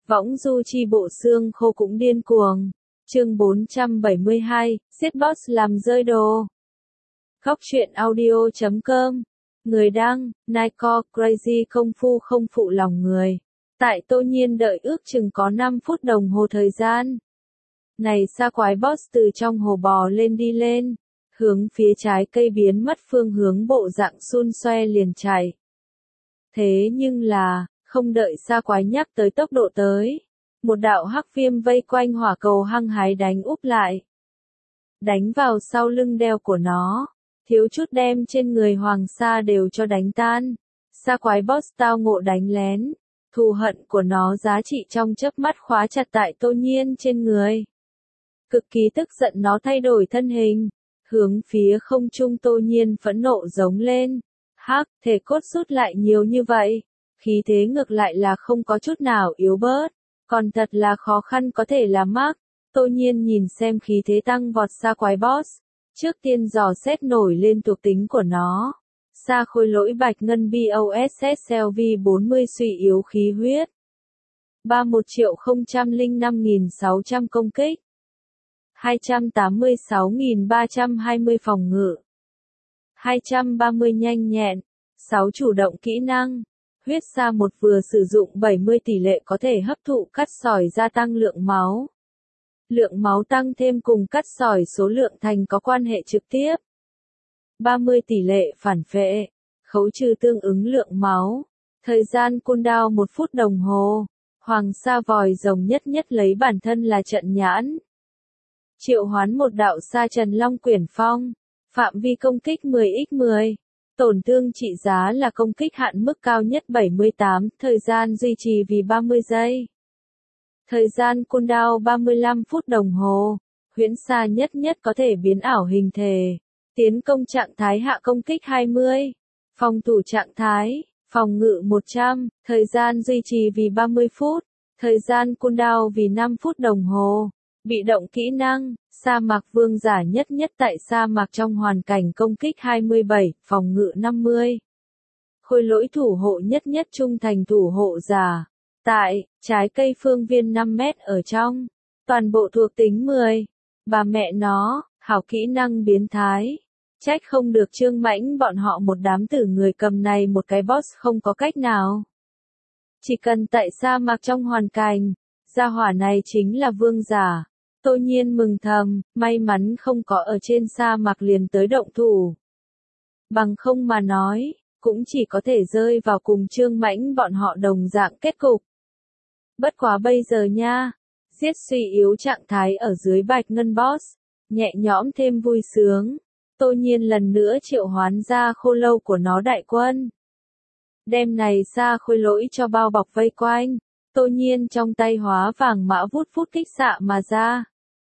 Võng du chi bộ xương khô cũng điên cuồng. Chương 472, giết boss làm rơi đồ. Góc truyện audio.com. Người đăng, Nico Crazy công phu không phụ lòng người. Tại Tô Nhiên đợi ước chừng có 5 phút đồng hồ thời gian. Này xa quái boss từ trong hồ bò lên đi lên. Hướng phía trái cây biến mất phương hướng bộ dạng xun xoe liền chạy. Thế nhưng là, không đợi xa quái nhắc tới tốc độ tới. Một đạo hắc viêm vây quanh hỏa cầu hăng hái đánh úp lại. Đánh vào sau lưng đeo của nó. Thiếu chút đem trên người Hoàng Sa đều cho đánh tan. Sa quái boss tao ngộ đánh lén. Thù hận của nó giá trị trong chớp mắt khóa chặt tại Tô Nhiên trên người. Cực kỳ tức giận nó thay đổi thân hình. Hướng phía không trung Tô Nhiên phẫn nộ giống lên. Hắc, thể cốt rút lại nhiều như vậy. Khí thế ngược lại là không có chút nào yếu bớt. Còn thật là khó khăn có thể làm mắc. Tô Nhiên nhìn xem khí thế tăng vọt sa quái boss. Trước tiên dò xét nổi lên thuộc tính của nó. Sa khôi lỗi bạch ngân BOSSLV 40 suy yếu khí huyết. 31.005.600 công kích. 286.320 phòng ngự. 230 nhanh nhẹn. 6 chủ động kỹ năng. Huyết sa một vừa sử dụng 70 tỷ lệ có thể hấp thụ cắt sỏi gia tăng lượng máu. Lượng máu tăng thêm cùng cắt sỏi số lượng thành có quan hệ trực tiếp. 30 tỷ lệ phản phệ. Khấu trừ tương ứng lượng máu. Thời gian cooldown 1 phút đồng hồ. Hoàng sa vòi rồng nhất lấy bản thân là trận nhãn. Triệu hoán một đạo sa trần long quyển phong. Phạm vi công kích 10x10. Tổn thương trị giá là công kích hạn mức cao nhất 78, thời gian duy trì vì 30 giây. Thời gian cooldown 35 phút đồng hồ. Huyễn sa nhất có thể biến ảo hình thể. Tiến công trạng thái hạ công kích 20. Phòng thủ trạng thái, phòng ngự 100, thời gian duy trì vì 30 phút. Thời gian cooldown vì 5 phút đồng hồ. Bị động kỹ năng, sa mạc vương giả nhất tại sa mạc trong hoàn cảnh công kích 27, phòng ngự 50. Khôi lỗi thủ hộ nhất trung thành thủ hộ giả. Tại, trái cây phương viên 5 mét ở trong. Toàn bộ thuộc tính 10. Bà mẹ nó, hảo kỹ năng biến thái. Trách không được Trương Mãnh bọn họ một đám tử người cầm này một cái boss không có cách nào. Chỉ cần tại sa mạc trong hoàn cảnh, gia hỏa này chính là vương giả. Tô Nhiên mừng thầm, may mắn không có ở trên sa mạc liền tới động thủ. Bằng không mà nói, cũng chỉ có thể rơi vào cùng Trương Mãnh bọn họ đồng dạng kết cục. Bất quá bây giờ nha, giết suy yếu trạng thái ở dưới bạch ngân boss, nhẹ nhõm thêm vui sướng. Tô Nhiên lần nữa triệu hoán ra khô lâu của nó đại quân. Đem này sa khôi lỗi cho bao bọc vây quanh. Tô Nhiên trong tay hóa vàng mã vút phút kích xạ mà ra.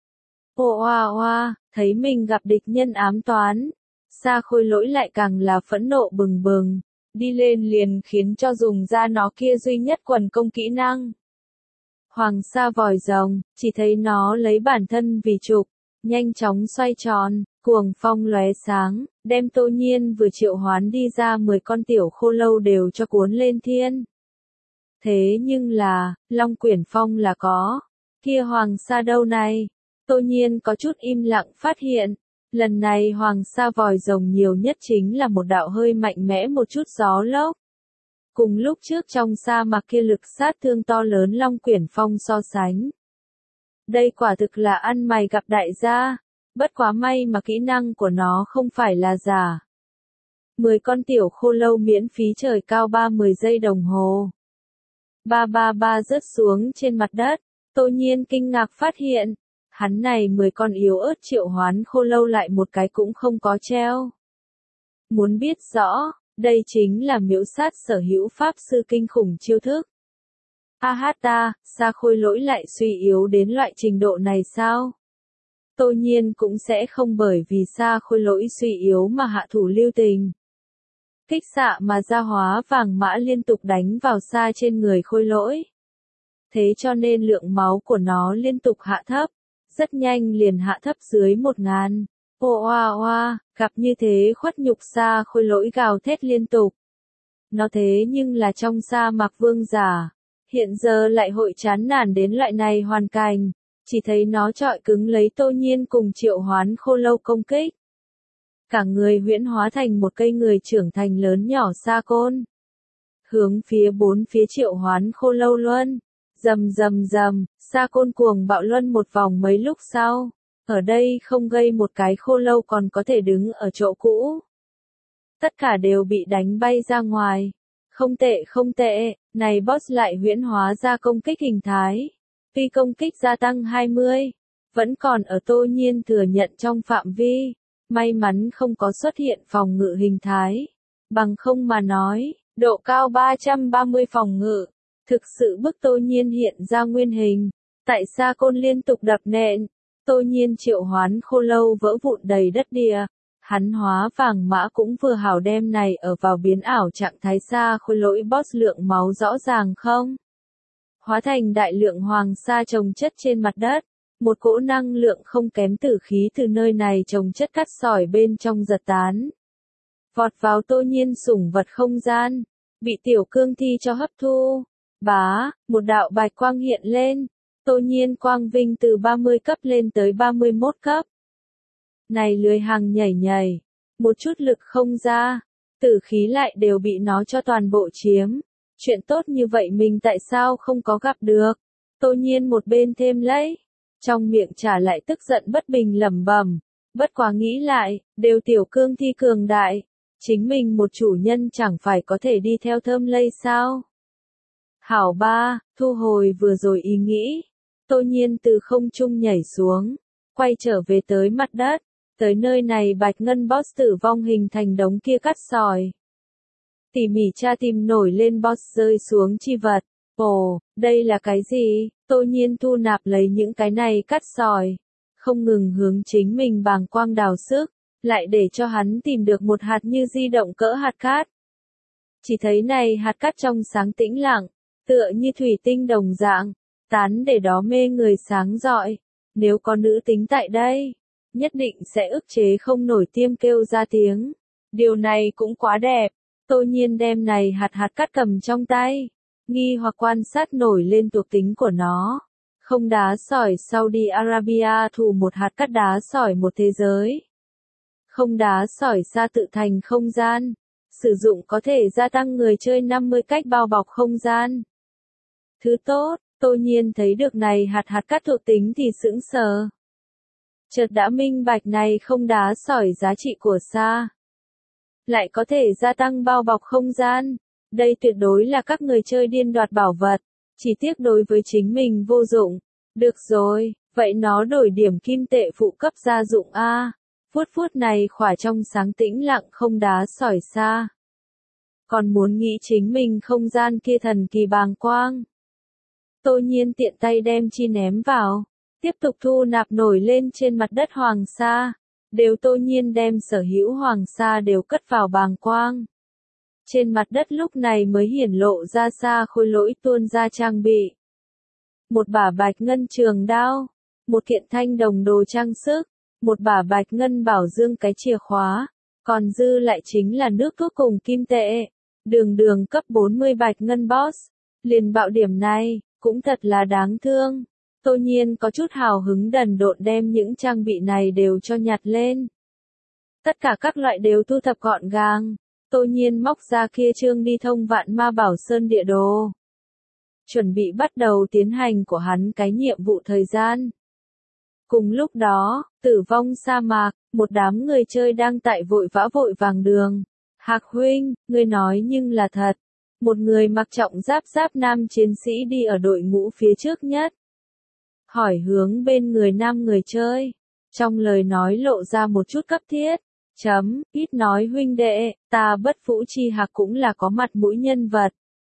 Oa, thấy mình gặp địch nhân ám toán. Sa khôi lỗi lại càng là phẫn nộ bừng bừng. Đi lên liền khiến cho dùng ra nó kia duy nhất quần công kỹ năng. Hoàng sa vòi rồng, chỉ thấy nó lấy bản thân vì trục. Nhanh chóng xoay tròn, cuồng phong lóe sáng, đem Tô Nhiên vừa triệu hoán đi ra 10 con tiểu khô lâu đều cho cuốn lên thiên. Thế nhưng là, long quyển phong là có. Kia hoàng sa đâu này? Tô Nhiên có chút im lặng phát hiện. Lần này hoàng sa vòi rồng nhiều nhất chính là một đạo hơi mạnh mẽ một chút gió lốc. Cùng lúc trước trong sa mạc kia lực sát thương to lớn long quyển phong so sánh. Đây quả thực là ăn mày gặp đại gia. Bất quá may mà kỹ năng của nó không phải là giả. 10 con tiểu khô lâu miễn phí trời cao 30 giây đồng hồ. Ba rớt xuống trên mặt đất. Tô Nhiên kinh ngạc phát hiện. Hắn này 10 con yếu ớt triệu hoán khô lâu lại một cái cũng không có treo. Muốn biết rõ, đây chính là miễu sát sở hữu pháp sư kinh khủng chiêu thức. Ahata, sa khôi lỗi lại suy yếu đến loại trình độ này sao? Tô Nhiên cũng sẽ không bởi vì sa khôi lỗi suy yếu mà hạ thủ lưu tình. Kích xạ mà ra hóa vàng mã liên tục đánh vào sa trên người khôi lỗi. Thế cho nên lượng máu của nó liên tục hạ thấp. Rất nhanh liền hạ thấp dưới 1000. Oa, gặp như thế khuất nhục sa khôi lỗi gào thét liên tục. Nó thế nhưng là trong sa mạc vương giả. Hiện giờ lại hội chán nản đến loại này hoàn cảnh, chỉ thấy nó chọi cứng lấy Tô Nhiên cùng Triệu Hoán Khô Lâu công kích. Cả người huyễn hóa thành một cây người trưởng thành lớn nhỏ sa côn. Hướng phía bốn phía Triệu Hoán Khô Lâu luân. Rầm rầm rầm, sa côn cuồng bạo luân một vòng mấy lúc sau. Ở đây không gây một cái khô lâu còn có thể đứng ở chỗ cũ. Tất cả đều bị đánh bay ra ngoài. Không tệ không tệ, này boss lại huyễn hóa ra công kích hình thái. Phi công kích gia tăng 20, vẫn còn ở Tô Nhiên thừa nhận trong phạm vi. May mắn không có xuất hiện phòng ngự hình thái. Bằng không mà nói, độ cao 330 phòng ngự. Thực sự bức Tô Nhiên hiện ra nguyên hình. Tại sa côn liên tục đập nện. Tô Nhiên triệu hoán khô lâu vỡ vụn đầy đất địa. Hắn hóa vàng mã cũng vừa hảo đem này ở vào biến ảo trạng thái sa khôi lỗi boss lượng máu rõ ràng không? Hóa thành đại lượng hoàng sa trồng chất trên mặt đất. Một cỗ năng lượng không kém tử khí từ nơi này trồng chất cắt sỏi bên trong giật tán. Vọt vào Tô Nhiên sủng vật không gian. Bị tiểu cương thi cho hấp thu. Bá, một đạo bạch quang hiện lên. Tô Nhiên quang vinh từ 30 cấp lên tới 31 cấp. Này lưới hàng nhảy nhảy, một chút lực không ra, tử khí lại đều bị nó cho toàn bộ chiếm. Chuyện tốt như vậy mình tại sao không có gặp được? Tô Nhiên một bên thêm lấy, trong miệng trả lại tức giận bất bình lẩm bẩm, bất quá nghĩ lại, đều tiểu cương thi cường đại, chính mình một chủ nhân chẳng phải có thể đi theo thơm lây sao? Hảo ba, thu hồi vừa rồi ý nghĩ, Tô Nhiên từ không trung nhảy xuống, quay trở về tới mặt đất. Tới nơi này bạch ngân boss tử vong hình thành đống kia cắt sỏi. Tỉ mỉ tra tìm nổi lên boss rơi xuống chi vật. Ồ, đây là cái gì? Tô Nhiên thu nạp lấy những cái này cắt sỏi. Không ngừng hướng chính mình bàng quang đào sức. Lại để cho hắn tìm được một hạt như di động cỡ hạt cát. Chỉ thấy này hạt cát trong sáng tĩnh lặng. Tựa như thủy tinh đồng dạng. Tán để đó mê người sáng rọi. Nếu có nữ tính tại đây. Nhất định sẽ ức chế không nổi tiêm kêu ra tiếng. Điều này cũng quá đẹp. Tô Nhiên đem này hạt cát cầm trong tay. Nghi hoặc quan sát nổi lên thuộc tính của nó. Không đá sỏi Saudi Arabia thủ một hạt cát đá sỏi một thế giới. Không đá sỏi xa tự thành không gian. Sử dụng có thể gia tăng người chơi 50 cách bao bọc không gian. Thứ tốt, Tô Nhiên thấy được này hạt cát thuộc tính thì sững sờ. Chợt đã minh bạch này không đá sỏi giá trị của sa. Lại có thể gia tăng bao bọc không gian. Đây tuyệt đối là các người chơi điên đoạt bảo vật. Chỉ tiếc đối với chính mình vô dụng. Được rồi, vậy nó đổi điểm kim tệ phụ cấp gia dụng A. Phút này khỏa trong sáng tĩnh lặng không đá sỏi sa. Còn muốn nghĩ chính mình không gian kia thần kỳ bàng quang. Tô Nhiên tiện tay đem chi ném vào. Tiếp tục thu nạp nổi lên trên mặt đất hoàng sa. Đều Tô Nhiên đem sở hữu hoàng sa đều cất vào bàng quang. Trên mặt đất lúc này mới hiển lộ ra sa khôi lỗi tuôn ra trang bị. Một bả bạch ngân trường đao. Một kiện thanh đồng đồ trang sức. Một bả bạch ngân bảo dương cái chìa khóa. Còn dư lại chính là nước thuốc cùng kim tệ. Đường cấp 40 bạch ngân boss. Liền bạo điểm này, cũng thật là đáng thương. Tô Nhiên có chút hào hứng đần độn đem những trang bị này đều cho nhặt lên. Tất cả các loại đều thu thập gọn gàng. Tô Nhiên móc ra kia trương đi thông vạn ma bảo sơn địa đồ. Chuẩn bị bắt đầu tiến hành của hắn cái nhiệm vụ thời gian. Cùng lúc đó, tử vong sa mạc, một đám người chơi đang tại vội vã vội vàng đường. Hạc huynh, ngươi nói nhưng là thật. Một người mặc trọng giáp nam chiến sĩ đi ở đội ngũ phía trước nhất. Hỏi hướng bên người nam người chơi. Trong lời nói lộ ra một chút cấp thiết. Ít nói huynh đệ, ta Bất Phũ Chi Hạc cũng là có mặt mũi nhân vật.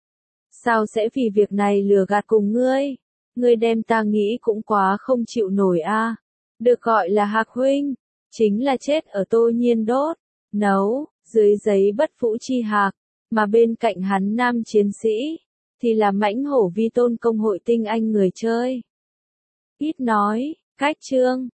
Sao sẽ vì việc này lừa gạt cùng ngươi? Ngươi đem ta nghĩ cũng quá không chịu nổi a. Được gọi là Hạc huynh, chính là chết ở Tô Nhiên đốt, nấu, dưới giấy Bất Phũ Chi Hạc, mà bên cạnh hắn nam chiến sĩ, thì là mãnh hổ vi tôn công hội tinh anh người chơi. Ít nói, cách chương.